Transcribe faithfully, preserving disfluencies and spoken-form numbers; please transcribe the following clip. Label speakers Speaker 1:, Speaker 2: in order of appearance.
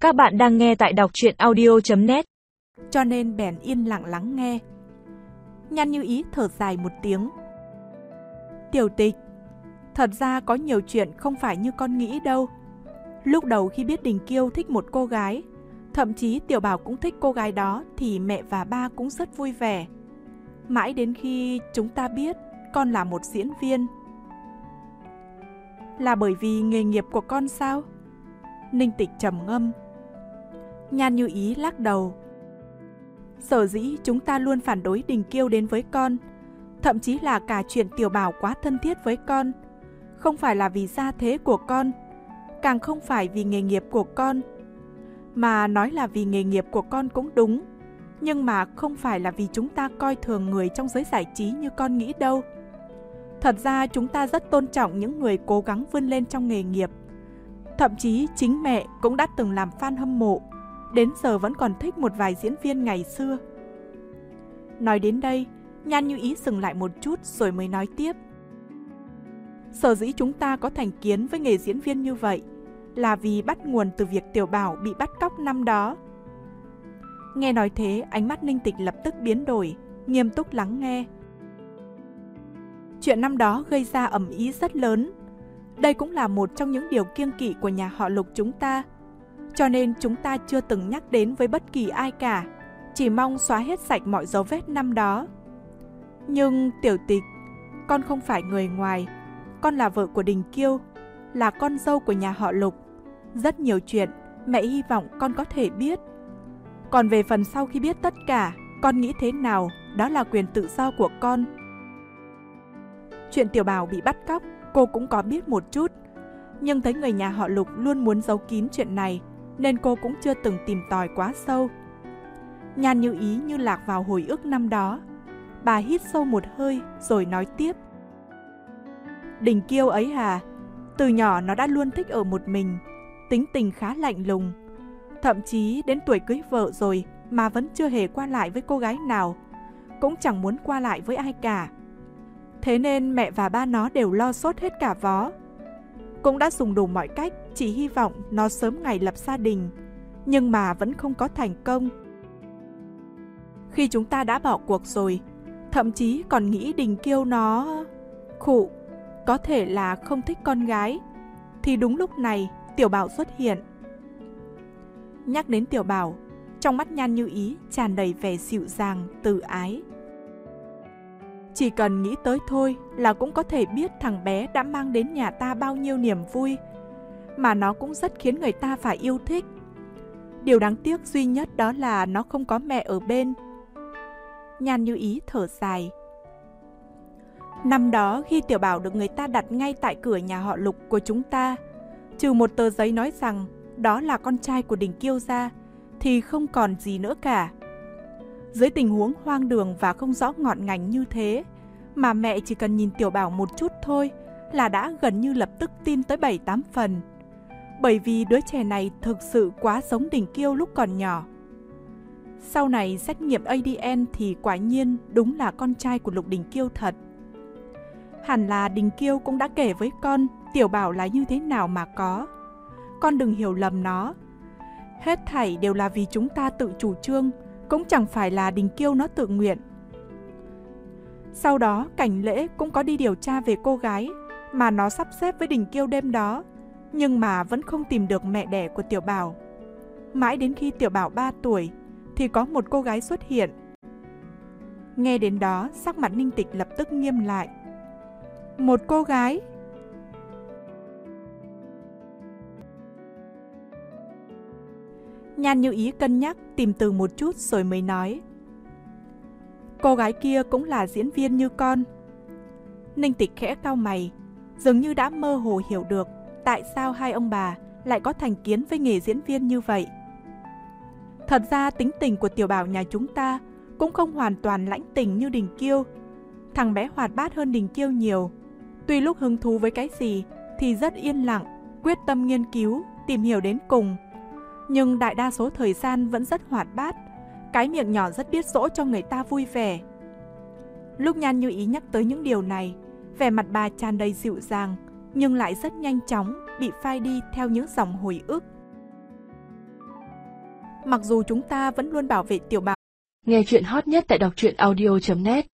Speaker 1: Các bạn đang nghe tại đọc truyện audio chấm net.
Speaker 2: Cho nên bèn yên lặng lắng nghe. Nhan Như Ý thở dài một tiếng. Tiểu Tịch, thật ra có nhiều chuyện không phải như con nghĩ đâu. Lúc đầu khi biết Đình Kiêu thích một cô gái, thậm chí Tiểu Bảo cũng thích cô gái đó, thì mẹ và ba cũng rất vui vẻ. Mãi đến khi chúng ta biết con là một diễn viên. Là bởi vì nghề nghiệp của con sao? Ninh Tịch trầm ngâm. Nhan Như Ý lắc đầu. Sở dĩ chúng ta luôn phản đối Đình Kiêu đến với con, thậm chí là cả chuyện Tiểu Bảo quá thân thiết với con, không phải là vì gia thế của con, càng không phải vì nghề nghiệp của con. Mà nói là vì nghề nghiệp của con cũng đúng, nhưng mà không phải là vì chúng ta coi thường người trong giới giải trí như con nghĩ đâu. Thật ra chúng ta rất tôn trọng những người cố gắng vươn lên trong nghề nghiệp. Thậm chí chính mẹ cũng đã từng làm fan hâm mộ, đến giờ vẫn còn thích một vài diễn viên ngày xưa. Nói đến đây, Nhan Như Ý dừng lại một chút rồi mới nói tiếp. Sở dĩ chúng ta có thành kiến với nghề diễn viên như vậy là vì bắt nguồn từ việc Tiểu Bảo bị bắt cóc năm đó. Nghe nói thế, ánh mắt Ninh Tịch lập tức biến đổi, nghiêm túc lắng nghe. Chuyện năm đó gây ra ầm ĩ rất lớn. Đây cũng là một trong những điều kiêng kỵ của nhà họ Lục chúng ta. Cho nên chúng ta chưa từng nhắc đến với bất kỳ ai cả, chỉ mong xóa hết sạch mọi dấu vết năm đó. Nhưng Tiểu Tịch, con không phải người ngoài, con là vợ của Đình Kiêu, là con dâu của nhà họ Lục. Rất nhiều chuyện mẹ hy vọng con có thể biết. Còn về phần sau khi biết tất cả, con nghĩ thế nào, đó là quyền tự do của con. Chuyện Tiểu Bảo bị bắt cóc, cô cũng có biết một chút, nhưng thấy người nhà họ Lục luôn muốn giấu kín chuyện này, nên cô cũng chưa từng tìm tòi quá sâu. Nhan Như Ý như lạc vào hồi ức năm đó. Bà hít sâu một hơi rồi nói tiếp. Đình Kiêu ấy à, từ nhỏ nó đã luôn thích ở một mình, tính tình khá lạnh lùng. Thậm chí đến tuổi cưới vợ rồi mà vẫn chưa hề qua lại với cô gái nào, cũng chẳng muốn qua lại với ai cả. Thế nên mẹ và ba nó đều lo sốt hết cả vó. Cũng đã dùng đủ mọi cách, chỉ hy vọng nó sớm ngày lập gia đình, nhưng mà vẫn không có thành công. Khi chúng ta đã bỏ cuộc rồi, thậm chí còn nghĩ Đình Kiêu nó... khụ, có thể là không thích con gái, thì đúng lúc này Tiểu Bảo xuất hiện. Nhắc đến Tiểu Bảo, trong mắt Nhan Như Ý tràn đầy vẻ dịu dàng, từ ái. Chỉ cần nghĩ tới thôi là cũng có thể biết thằng bé đã mang đến nhà ta bao nhiêu niềm vui, mà nó cũng rất khiến người ta phải yêu thích. Điều đáng tiếc duy nhất đó là nó không có mẹ ở bên. Nhan Như Ý thở dài. Năm đó khi Tiểu Bảo được người ta đặt ngay tại cửa nhà họ Lục của chúng ta, trừ một tờ giấy nói rằng đó là con trai của Đình Kiêu ra, thì không còn gì nữa cả. Dưới tình huống hoang đường và không rõ ngọn ngành như thế, mà mẹ chỉ cần nhìn Tiểu Bảo một chút thôi là đã gần như lập tức tin tới bảy tám phần. Bởi vì đứa trẻ này thực sự quá giống Đình Kiêu lúc còn nhỏ. Sau này xét nghiệm a đê en thì quả nhiên đúng là con trai của Lục Đình Kiêu thật. Hẳn là Đình Kiêu cũng đã kể với con Tiểu Bảo là như thế nào mà có. Con đừng hiểu lầm nó. Hết thảy đều là vì chúng ta tự chủ trương, cũng chẳng phải là Đình Kiêu nó tự nguyện. Sau đó Cảnh Lễ cũng có đi điều tra về cô gái mà nó sắp xếp với Đình Kiêu đêm đó, nhưng mà vẫn không tìm được mẹ đẻ của Tiểu Bảo. Mãi đến khi Tiểu Bảo ba tuổi thì có một cô gái xuất hiện. Nghe đến đó, sắc mặt Ninh Tịch lập tức nghiêm lại. Một cô gái? Nhan Như Ý cân nhắc tìm từ một chút rồi mới nói. Cô gái kia cũng là diễn viên như con. Ninh Tịch khẽ cau mày, dường như đã mơ hồ hiểu được tại sao hai ông bà lại có thành kiến với nghề diễn viên như vậy. Thật ra tính tình của Tiểu Bảo nhà chúng ta cũng không hoàn toàn lãnh tình như Đình Kiêu. Thằng bé hoạt bát hơn Đình Kiêu nhiều. Tuy lúc hứng thú với cái gì thì rất yên lặng, quyết tâm nghiên cứu, tìm hiểu đến cùng. Nhưng đại đa số thời gian vẫn rất hoạt bát, cái miệng nhỏ rất biết dỗ cho người ta vui vẻ. Lúc Nhan Như Ý nhắc tới những điều này, vẻ mặt bà tràn đầy dịu dàng, nhưng lại rất nhanh chóng bị phai đi theo những dòng hồi ức. mặc dù chúng ta vẫn luôn bảo vệ tiểu bào.
Speaker 3: Nghe chuyện hot nhất tại đọc truyện audio chấm net